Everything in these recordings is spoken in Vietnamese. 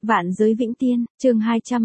Vạn giới vĩnh tiên, chương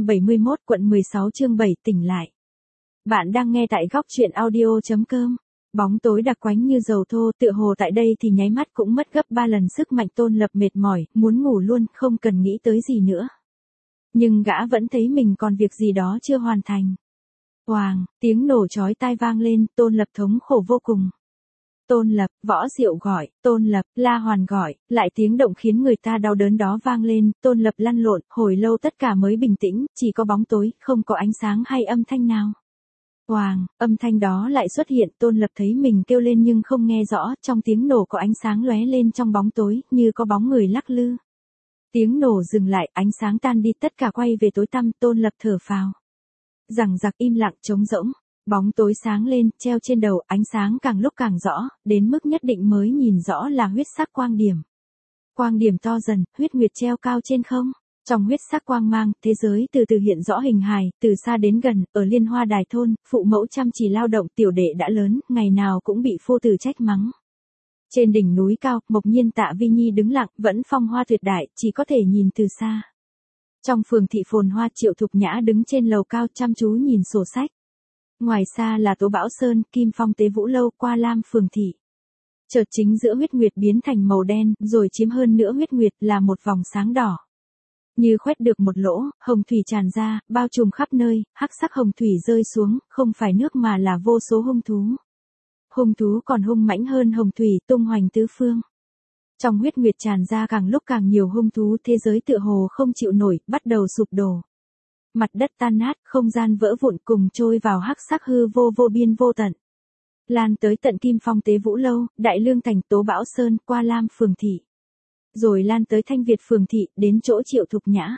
271 quận 16 chương 7 tỉnh lại. Bạn đang nghe tại góc truyện audio.com. Bóng tối đặc quánh như dầu thô, tựa hồ tại đây thì nháy mắt cũng mất gấp 3 lần sức mạnh. Tôn Lập mệt mỏi, muốn ngủ luôn, không cần nghĩ tới gì nữa. Nhưng gã vẫn thấy mình còn việc gì đó chưa hoàn thành. Oàng, tiếng nổ chói tai vang lên, Tôn Lập thống khổ vô cùng. Tôn Lập, Võ Diệu gọi, Tôn Lập, La Hoàn gọi, lại tiếng động khiến người ta đau đớn đó vang lên, Tôn Lập lăn lộn, hồi lâu tất cả mới bình tĩnh, chỉ có bóng tối, không có ánh sáng hay âm thanh nào. Oàng, âm thanh đó lại xuất hiện, Tôn Lập thấy mình kêu lên nhưng không nghe rõ, trong tiếng nổ có ánh sáng lóe lên trong bóng tối, như có bóng người lắc lư. Tiếng nổ dừng lại, ánh sáng tan đi, tất cả quay về tối tăm, Tôn Lập thở phào. Giằng giặc im lặng trống rỗng. Bóng tối sáng lên, treo trên đầu, ánh sáng càng lúc càng rõ, đến mức nhất định mới nhìn rõ là huyết sắc quang điểm. Quang điểm to dần, huyết nguyệt treo cao trên không. Trong huyết sắc quang mang, thế giới từ từ hiện rõ hình hài, từ xa đến gần, ở Liên Hoa Đài thôn, phụ mẫu chăm chỉ lao động, tiểu đệ đã lớn, ngày nào cũng bị phu tử trách mắng. Trên đỉnh núi cao, Mộc Nhiên Tạ Vi Nhi đứng lặng, vẫn phong hoa tuyệt đại, chỉ có thể nhìn từ xa. Trong phường thị phồn hoa, Triệu Thục Nhã đứng trên lầu cao chăm chú nhìn sổ sách. Ngoài xa là Tố Bão Sơn, Kim Phong Tế Vũ Lâu, Qua Lam phường thị. Chợt chính giữa huyết nguyệt biến thành màu đen, rồi chiếm hơn nữa huyết nguyệt là một vòng sáng đỏ. Như khoét được một lỗ, hồng thủy tràn ra, bao trùm khắp nơi, hắc sắc hồng thủy rơi xuống, không phải nước mà là vô số hung thú. Hung thú còn hung mãnh hơn hồng thủy, tung hoành tứ phương. Trong huyết nguyệt tràn ra càng lúc càng nhiều hung thú, thế giới tựa hồ không chịu nổi, bắt đầu sụp đổ. Mặt đất tan nát, không gian vỡ vụn cùng trôi vào hắc sắc hư vô vô biên vô tận. Lan tới tận Kim Phong Tế Vũ Lâu, Đại Lương Thành, Tố Bão Sơn, Qua Lam phường thị. Rồi lan tới Thanh Việt phường thị, đến chỗ Triệu Thục Nhã.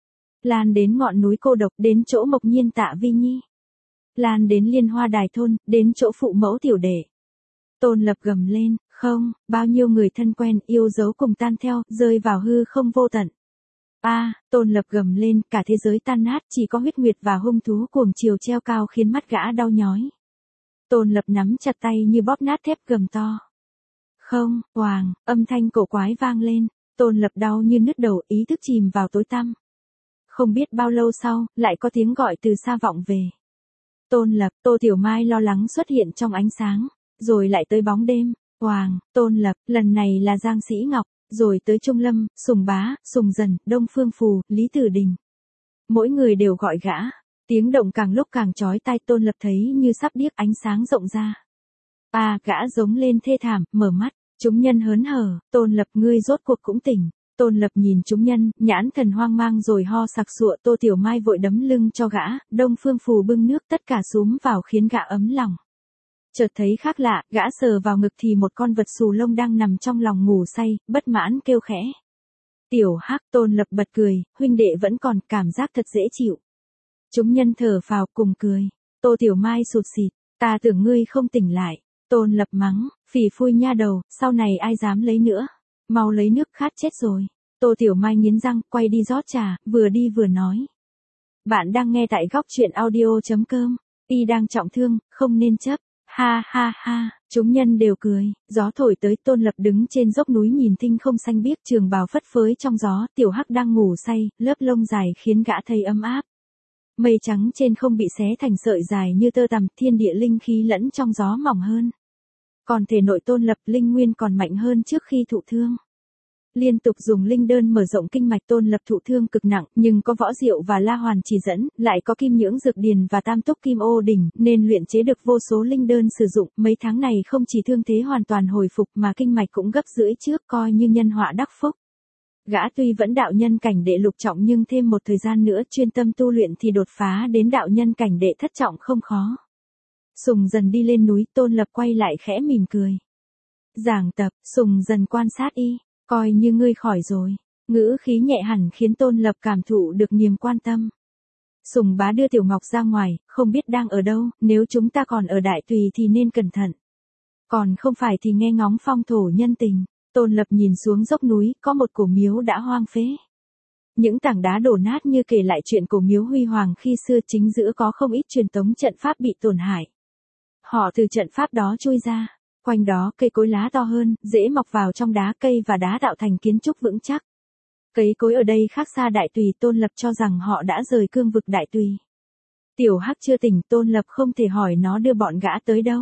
Lan đến ngọn núi cô độc, đến chỗ Mộc Nhiên Tạ Vi Nhi. Lan đến Liên Hoa Đài thôn, đến chỗ phụ mẫu tiểu đệ. Tôn Lập gầm lên, không, bao nhiêu người thân quen, yêu dấu cùng tan theo, rơi vào hư không vô tận. Tôn Lập gầm lên, cả thế giới tan nát, chỉ có huyết nguyệt và hung thú cuồng chiều treo cao khiến mắt gã đau nhói. Tôn Lập nắm chặt tay như bóp nát thép, gầm to. Không, oàng, âm thanh cổ quái vang lên, Tôn Lập đau như nứt đầu, ý thức chìm vào tối tăm. Không biết bao lâu sau, lại có tiếng gọi từ xa vọng về. Tôn Lập, Tô Tiểu Mai lo lắng xuất hiện trong ánh sáng, rồi lại tới bóng đêm, oàng, Tôn Lập, lần này là Giang Sĩ Ngọc. Rồi tới Trung Lâm, Sùng Bá, Sùng Dần, Đông Phương Phù, Lý Tử Đình. Mỗi người đều gọi gã. Tiếng động càng lúc càng chói tai, Tôn Lập thấy như sắp điếc, ánh sáng rộng ra. Gã giống lên thê thảm, mở mắt. Chúng nhân hớn hở, Tôn Lập, ngươi rốt cuộc cũng tỉnh. Tôn Lập nhìn chúng nhân, nhãn thần hoang mang rồi ho sặc sụa. Tô Tiểu Mai vội đấm lưng cho gã, Đông Phương Phù bưng nước, tất cả xúm vào khiến gã ấm lòng. Chợt thấy khác lạ, gã sờ vào ngực thì một con vật xù lông đang nằm trong lòng ngủ say, bất mãn kêu khẽ. Tiểu Hắc, Tôn Lập bật cười, huynh đệ vẫn còn, cảm giác thật dễ chịu. Chúng nhân thở phào cùng cười. Tô Tiểu Mai sụt sịt, ta tưởng ngươi không tỉnh lại. Tôn Lập mắng, phỉ phui nha đầu, sau này ai dám lấy nữa. Mau lấy nước, khát chết rồi. Tô Tiểu Mai nghiến răng, quay đi rót trà, vừa đi vừa nói. Bạn đang nghe tại góc truyện audio.com. Y đang trọng thương, không nên chấp. Ha ha ha, chúng nhân đều cười, gió thổi tới, Tôn Lập đứng trên dốc núi nhìn tinh không xanh biếc, trường bào phất phới trong gió, Tiểu Hắc đang ngủ say, lớp lông dài khiến gã thấy ấm áp. Mây trắng trên không bị xé thành sợi dài như tơ tằm, thiên địa linh khí lẫn trong gió mỏng hơn. Còn thể nội Tôn Lập linh nguyên còn mạnh hơn trước khi thụ thương. Liên tục dùng linh đơn mở rộng kinh mạch, Tôn Lập thụ thương cực nặng, nhưng có Võ Diệu và La Hoàn chỉ dẫn, lại có Kim Nhưỡng Dược Điền và Tam Túc Kim Ô Đỉnh, nên luyện chế được vô số linh đơn sử dụng. Mấy tháng này không chỉ thương thế hoàn toàn hồi phục mà kinh mạch cũng gấp rưỡi trước, coi như nhân họa đắc phúc. Gã tuy vẫn đạo nhân cảnh đệ lục trọng nhưng thêm một thời gian nữa chuyên tâm tu luyện thì đột phá đến đạo nhân cảnh đệ thất trọng không khó. Sùng Dần đi lên núi, Tôn Lập quay lại khẽ mỉm cười. Giảng tập, Sùng Dần quan sát y. Coi như ngươi khỏi rồi. Ngữ khí nhẹ hẳn khiến Tôn Lập cảm thụ được niềm quan tâm. Sùng Bá đưa Tiểu Ngọc ra ngoài, không biết đang ở đâu, nếu chúng ta còn ở Đại Tùy thì nên cẩn thận. Còn không phải thì nghe ngóng phong thổ nhân tình. Tôn Lập nhìn xuống dốc núi, có một cổ miếu đã hoang phế. Những tảng đá đổ nát như kể lại chuyện cổ miếu huy hoàng khi xưa, chính giữa có không ít truyền tống trận pháp bị tổn hại. Họ từ trận pháp đó chui ra. Quanh đó cây cối lá to hơn, dễ mọc vào trong đá cây và đá tạo thành kiến trúc vững chắc. Cấy cối ở đây khác xa Đại Tùy, Tôn Lập cho rằng họ đã rời cương vực Đại Tùy. Tiểu Hắc chưa tỉnh, Tôn Lập không thể hỏi nó đưa bọn gã tới đâu.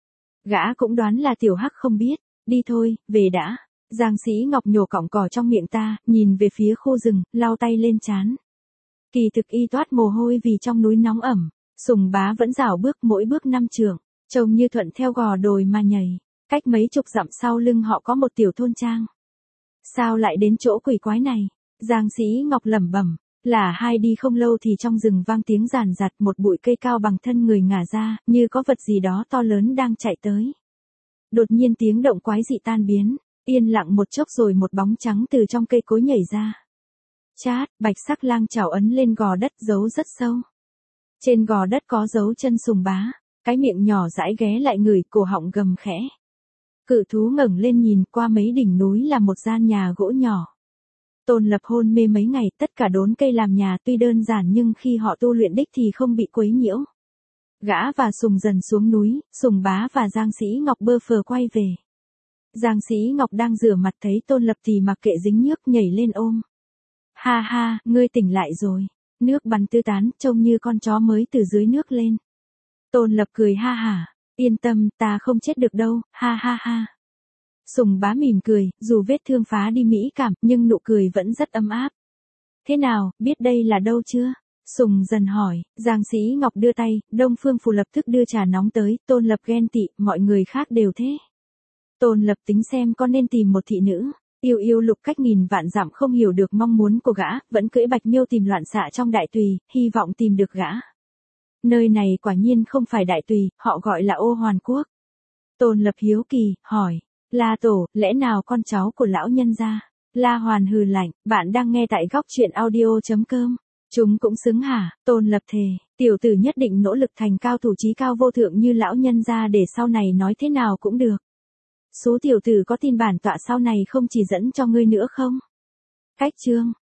Gã cũng đoán là Tiểu Hắc không biết, đi thôi, về đã. Giang Sĩ Ngọc nhổ cọng cỏ trong miệng ta, nhìn về phía khu rừng, lau tay lên trán. Kỳ thực y toát mồ hôi vì trong núi nóng ẩm, Sùng Bá vẫn rảo bước mỗi bước 5 trượng, trông như thuận theo gò đồi mà nhảy. Cách mấy chục dặm sau lưng họ có một tiểu thôn trang. Sao lại đến chỗ quỷ quái này? Giang Sĩ Ngọc lẩm bẩm. Là hai đi không lâu thì trong rừng vang tiếng ràn rặt, một bụi cây cao bằng thân người ngả ra, như có vật gì đó to lớn đang chạy tới. Đột nhiên tiếng động quái dị tan biến, yên lặng một chốc rồi một bóng trắng từ trong cây cối nhảy ra. Chát, bạch sắc lang chảo ấn lên gò đất giấu rất sâu. Trên gò đất có dấu chân Sùng Bá, cái miệng nhỏ dãi ghé lại ngửi, cổ họng gầm khẽ. Cự thú ngẩng lên nhìn, qua mấy đỉnh núi là một gian nhà gỗ nhỏ. Tôn Lập hôn mê mấy ngày, tất cả đốn cây làm nhà tuy đơn giản nhưng khi họ tu luyện đích thì không bị quấy nhiễu. Gã và Sùng dần xuống núi, Sùng Bá và Giang Sĩ Ngọc bơ phờ quay về. Giang Sĩ Ngọc đang rửa mặt thấy Tôn Lập thì mặc kệ dính nước nhảy lên ôm. Ha ha, ngươi tỉnh lại rồi. Nước bắn tứ tán, trông như con chó mới từ dưới nước lên. Tôn Lập cười ha hả, yên tâm, ta không chết được đâu, ha ha ha. Sùng Bá mỉm cười, dù vết thương phá đi mỹ cảm, nhưng nụ cười vẫn rất ấm áp. Thế nào, biết đây là đâu chưa? Sùng dần hỏi. Giang Sĩ Ngọc đưa tay, Đông Phương Phù lập tức đưa trà nóng tới, Tôn Lập ghen tị, mọi người khác đều thế. Tôn Lập tính xem có nên tìm một thị nữ. Yêu yêu lục cách nghìn vạn dặm không hiểu được mong muốn của gã, vẫn cưỡi bạch miêu tìm loạn xạ trong Đại Tùy, hy vọng tìm được gã. Nơi này quả nhiên không phải Đại Tùy, họ gọi là Ô Hoàn Quốc. Tôn Lập hiếu kỳ, hỏi. La Tổ, lẽ nào con cháu của lão nhân gia? La Hoàn hừ lạnh, bạn đang nghe tại góc truyện audio.com. Chúng cũng xứng hả? Tôn Lập thề, tiểu tử nhất định nỗ lực thành cao thủ chí cao vô thượng như lão nhân gia để sau này nói thế nào cũng được. Số tiểu tử có tin bản tọa sau này không chỉ dẫn cho ngươi nữa không? Cách chương